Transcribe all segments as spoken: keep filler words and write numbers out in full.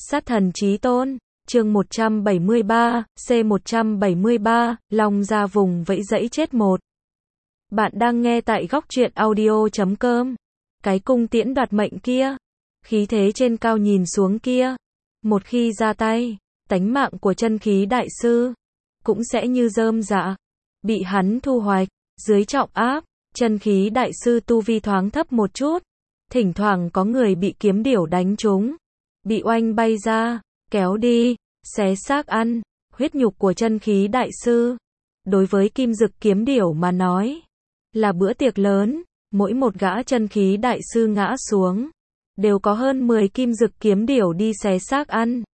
Sát thần chí tôn, chương một trăm bảy mươi ba, C một trăm bảy mươi ba, Long ra vùng vẫy dẫy chết một. Bạn đang nghe tại góc truyện audio chấm com. Cái cung tiễn đoạt mệnh kia, khí thế trên cao nhìn xuống kia, một khi ra tay, tánh mạng của chân khí đại sư cũng sẽ như rơm rạ, bị hắn thu hoạch. Dưới trọng áp, chân khí đại sư tu vi thoáng thấp một chút, thỉnh thoảng có người bị kiếm điểu đánh trúng, bị oanh bay ra, kéo đi, xé xác ăn. Huyết nhục của chân khí đại sư, đối với Kim Dực kiếm điểu mà nói, là bữa tiệc lớn. Mỗi một gã chân khí đại sư ngã xuống, đều có hơn mười Kim Dực kiếm điểu đi xé xác ăn.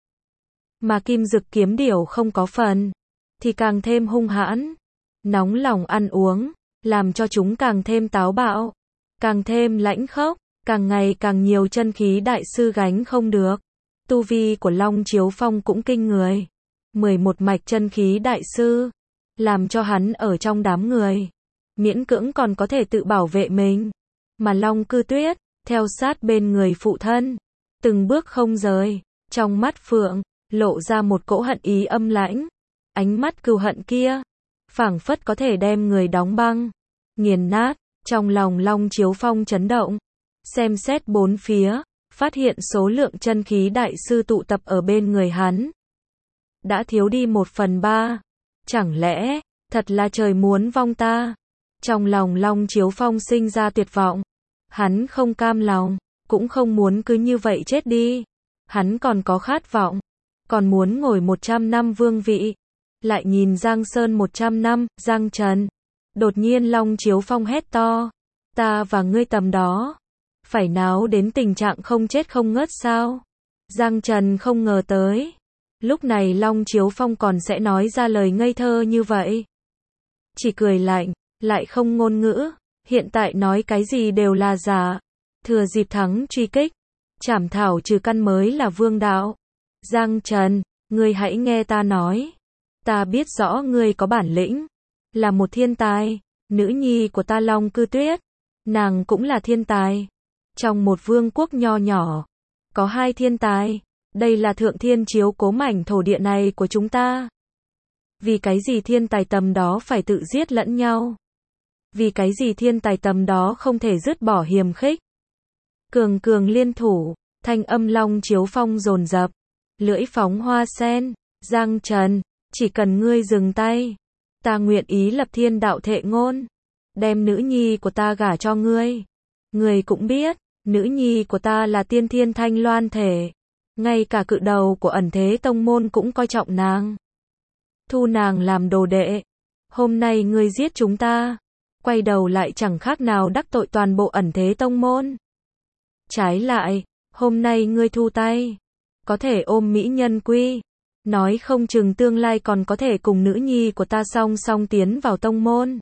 Mà Kim Dực kiếm điểu không có phần, thì càng thêm hung hãn, nóng lòng ăn uống, làm cho chúng càng thêm táo bạo, càng thêm lãnh khốc, càng ngày càng nhiều chân khí đại sư gánh không được. Tu vi của Long Chiếu Phong cũng kinh người, mười một mạch chân khí đại sư, làm cho hắn ở trong đám người, miễn cưỡng còn có thể tự bảo vệ mình. Mà Long Cư Tuyết, theo sát bên người phụ thân, từng bước không rời, trong mắt Phượng, lộ ra một cỗ hận ý âm lãnh. Ánh mắt cừu hận kia, phảng phất có thể đem người đóng băng, nghiền nát. Trong lòng Long Chiếu Phong chấn động, xem xét bốn phía, phát hiện số lượng chân khí đại sư tụ tập ở bên người hắn đã thiếu đi một phần ba. Chẳng lẽ, thật là trời muốn vong ta? Trong lòng Long Chiếu Phong sinh ra tuyệt vọng. Hắn không cam lòng, cũng không muốn cứ như vậy chết đi. Hắn còn có khát vọng, còn muốn ngồi một trăm năm vương vị. Lại nhìn Giang Sơn một trăm năm, Giang Trần. Đột nhiên Long Chiếu Phong hét to, ta và ngươi tầm đó, phải náo đến tình trạng không chết không ngớt sao? Giang Trần không ngờ tới, lúc này Long Chiếu Phong còn sẽ nói ra lời ngây thơ như vậy. Chỉ cười lạnh, lại không ngôn ngữ, hiện tại nói cái gì đều là giả. Thừa dịp thắng truy kích, trảm thảo trừ căn mới là vương đạo. Giang Trần, ngươi hãy nghe ta nói, ta biết rõ ngươi có bản lĩnh, là một thiên tài. Nữ nhi của ta Long Cư Tuyết, nàng cũng là thiên tài. Trong một vương quốc nho nhỏ, có hai thiên tài. Đây là thượng thiên chiếu cố mảnh thổ địa này của chúng ta. Vì cái gì thiên tài tầm đó phải tự giết lẫn nhau? Vì cái gì thiên tài tầm đó không thể dứt bỏ hiềm khích? Cường cường liên thủ, thanh âm Long Chiếu Phong dồn dập, lưỡi phóng hoa sen. Giang Trần, chỉ cần ngươi dừng tay, ta nguyện ý lập thiên đạo thệ ngôn, đem nữ nhi của ta gả cho ngươi. Ngươi cũng biết, nữ nhi của ta là tiên thiên thanh loan thể, ngay cả cự đầu của ẩn thế tông môn cũng coi trọng nàng, thu nàng làm đồ đệ. Hôm nay ngươi giết chúng ta, quay đầu lại chẳng khác nào đắc tội toàn bộ ẩn thế tông môn. Trái lại, hôm nay ngươi thu tay, có thể ôm mỹ nhân quy, nói không chừng tương lai còn có thể cùng nữ nhi của ta song song tiến vào tông môn,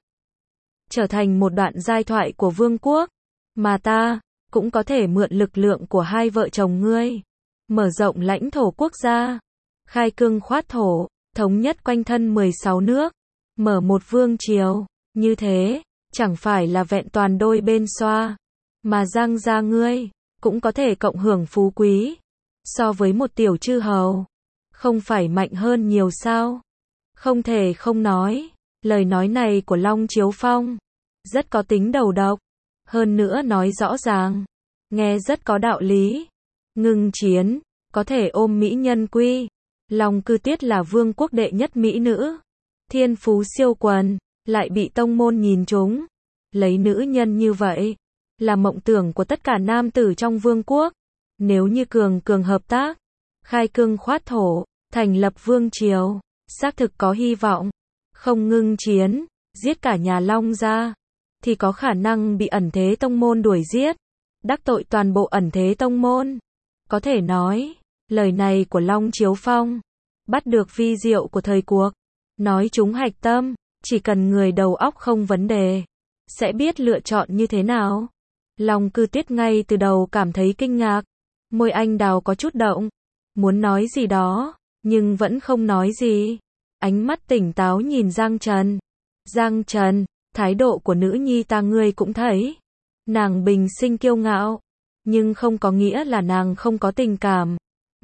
trở thành một đoạn giai thoại của vương quốc. Mà ta, cũng có thể mượn lực lượng của hai vợ chồng ngươi, mở rộng lãnh thổ quốc gia, khai cương khoát thổ, thống nhất quanh thân mười sáu nước, mở một vương triều. Như thế, chẳng phải là vẹn toàn đôi bên xoa, mà Giang gia ngươi, cũng có thể cộng hưởng phú quý, so với một tiểu chư hầu, không phải mạnh hơn nhiều sao? Không thể không nói, lời nói này của Long Chiếu Phong, rất có tính đầu độc, hơn nữa nói rõ ràng, nghe rất có đạo lý. Ngưng chiến, có thể ôm mỹ nhân quy. Long Cư Tuyết là vương quốc đệ nhất mỹ nữ, thiên phú siêu quần, lại bị tông môn nhìn trúng. Lấy nữ nhân như vậy, là mộng tưởng của tất cả nam tử trong vương quốc. Nếu như cường cường hợp tác, khai cương khoát thổ, thành lập vương triều, xác thực có hy vọng. Không ngưng chiến, giết cả nhà Long gia, thì có khả năng bị ẩn thế tông môn đuổi giết, đắc tội toàn bộ ẩn thế tông môn. Có thể nói, lời này của Long Chiếu Phong, bắt được vi diệu của thời cuộc, nói chúng hạch tâm. Chỉ cần người đầu óc không vấn đề, sẽ biết lựa chọn như thế nào. Long Cư Tuyết ngay từ đầu cảm thấy kinh ngạc, môi anh đào có chút động, muốn nói gì đó, nhưng vẫn không nói gì. Ánh mắt tỉnh táo nhìn Giang Trần. Giang Trần, thái độ của nữ nhi ta ngươi cũng thấy. Nàng bình sinh kiêu ngạo, nhưng không có nghĩa là nàng không có tình cảm.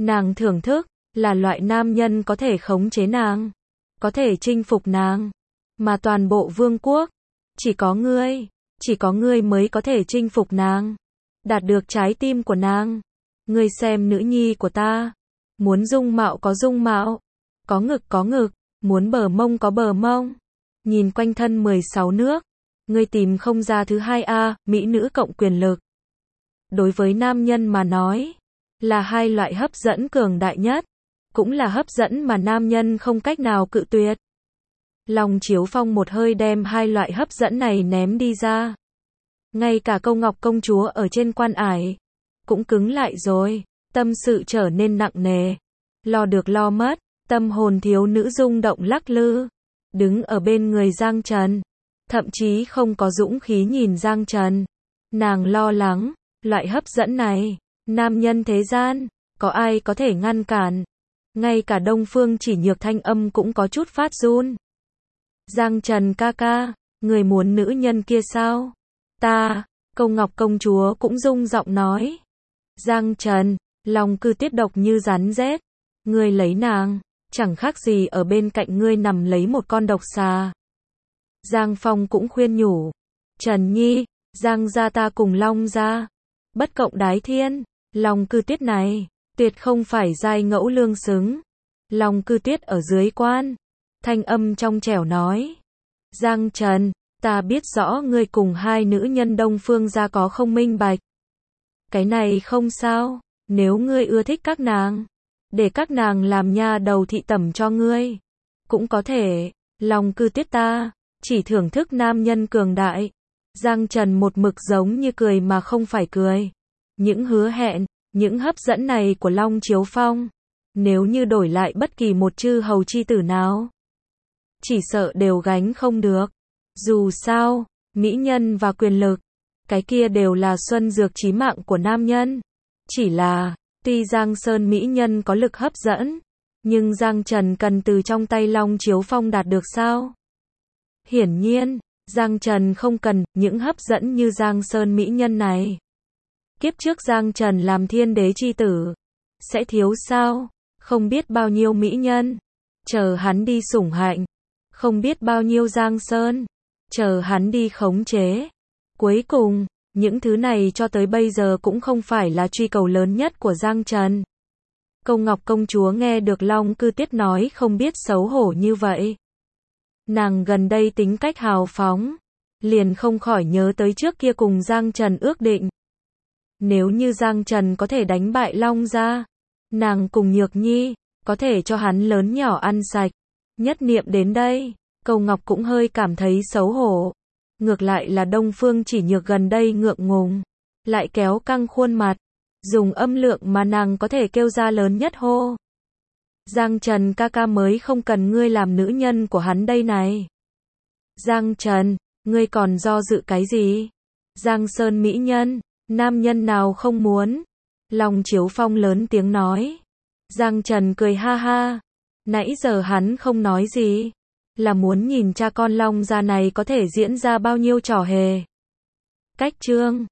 Nàng thưởng thức, là loại nam nhân có thể khống chế nàng, có thể chinh phục nàng. Mà toàn bộ vương quốc, chỉ có ngươi, chỉ có ngươi mới có thể chinh phục nàng, đạt được trái tim của nàng. Ngươi xem nữ nhi của ta, muốn dung mạo có dung mạo, có ngực có ngực, muốn bờ mông có bờ mông. Nhìn quanh thân mười sáu nước, ngươi tìm không ra thứ hai a, mỹ nữ cộng quyền lực. Đối với nam nhân mà nói, là hai loại hấp dẫn cường đại nhất, cũng là hấp dẫn mà nam nhân không cách nào cự tuyệt. Long Chiếu Phong một hơi đem hai loại hấp dẫn này ném đi ra. Ngay cả Câu Ngọc công chúa ở trên quan ải cũng cứng lại rồi, tâm sự trở nên nặng nề, lo được lo mất, tâm hồn thiếu nữ rung động lắc lư, đứng ở bên người Giang Trần, thậm chí không có dũng khí nhìn Giang Trần. Nàng lo lắng, loại hấp dẫn này, nam nhân thế gian, có ai có thể ngăn cản? Ngay cả Đông Phương Chỉ Nhược thanh âm cũng có chút phát run. Giang Trần ca ca, người muốn nữ nhân kia sao? Ta, Câu Ngọc công chúa cũng rung giọng nói. Giang Trần, lòng cư tiết độc như rắn rết. Ngươi lấy nàng, chẳng khác gì ở bên cạnh ngươi nằm lấy một con độc xà. Giang Phong cũng khuyên nhủ. Trần Nhi, Giang gia ta cùng Long gia, bất cộng đái thiên, lòng cư tiết này, tuyệt không phải giai ngẫu lương xứng. Lòng cư tiết ở dưới quan, thanh âm trong trẻo nói. Giang Trần, ta biết rõ ngươi cùng hai nữ nhân Đông Phương gia có không minh bạch. Cái này không sao, nếu ngươi ưa thích các nàng, để các nàng làm nha đầu thị tẩm cho ngươi, cũng có thể. Lòng cư tiết ta, chỉ thưởng thức nam nhân cường đại. Giang Trần một mực giống như cười mà không phải cười. Những hứa hẹn, những hấp dẫn này của Long Chiếu Phong, nếu như đổi lại bất kỳ một chư hầu chi tử nào, chỉ sợ đều gánh không được. Dù sao, mỹ nhân và quyền lực, cái kia đều là xuân dược chí mạng của nam nhân. Chỉ là, tuy Giang Sơn mỹ nhân có lực hấp dẫn, nhưng Giang Trần cần từ trong tay Long Chiếu Phong đạt được sao? Hiển nhiên, Giang Trần không cần những hấp dẫn như Giang Sơn mỹ nhân này. Kiếp trước Giang Trần làm thiên đế chi tử, sẽ thiếu sao? Không biết bao nhiêu mỹ nhân, chờ hắn đi sủng hạnh. Không biết bao nhiêu Giang Sơn, chờ hắn đi khống chế. Cuối cùng, những thứ này cho tới bây giờ cũng không phải là truy cầu lớn nhất của Giang Trần. Câu Ngọc công chúa nghe được Long cư tiết nói không biết xấu hổ như vậy. Nàng gần đây tính cách hào phóng, liền không khỏi nhớ tới trước kia cùng Giang Trần ước định. Nếu như Giang Trần có thể đánh bại Long gia, nàng cùng Nhược Nhi, có thể cho hắn lớn nhỏ ăn sạch. Nhất niệm đến đây, Câu Ngọc cũng hơi cảm thấy xấu hổ. Ngược lại là Đông Phương Chỉ Nhược gần đây ngượng ngùng, lại kéo căng khuôn mặt, dùng âm lượng mà nàng có thể kêu ra lớn nhất hô. Giang Trần ca ca mới không cần ngươi làm nữ nhân của hắn đây này. Giang Trần, ngươi còn do dự cái gì? Giang Sơn mỹ nhân, nam nhân nào không muốn? Long Chiếu Phong lớn tiếng nói. Giang Trần cười ha ha. Nãy giờ hắn không nói gì, là muốn nhìn cha con Long gia này có thể diễn ra bao nhiêu trò hề. Cách chương